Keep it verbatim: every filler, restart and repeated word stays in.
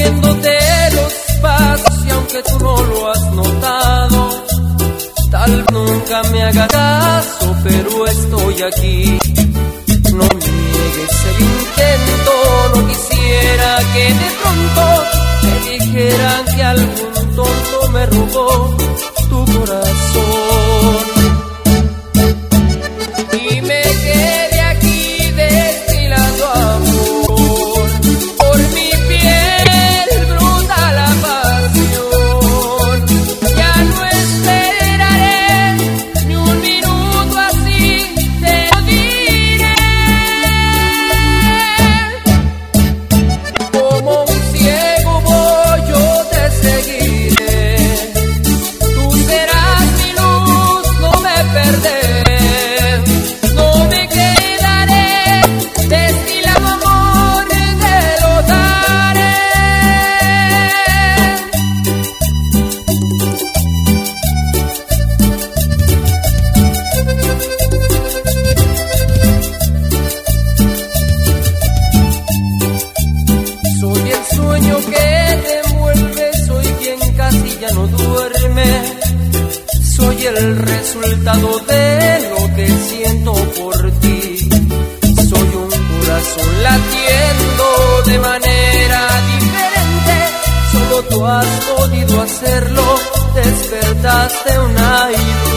siguiéndote los pasos y aunque tú no lo has notado, tal vez nunca me haga caso, pero estoy aquí. No niegues el intento, no quisiera que de pronto me dijeran que algún tonto me robó tu corazón y me quedé aquí destilando amor. Por mi piel brota la pasión, ya no esperaré ni un minuto así, te lo diré. Como un ciego voy, yo te seguiré, tú serás mi luz, no me perderé, no me quedaré, destilando amor te lo daré. Soy el sueño que te envuelve, soy quien casi ya no duerme, soy el resultado de lo que siento por ti. Soy un corazón latiendo de manera diferente, solo tú has podido hacerlo, despertaste una ilusión.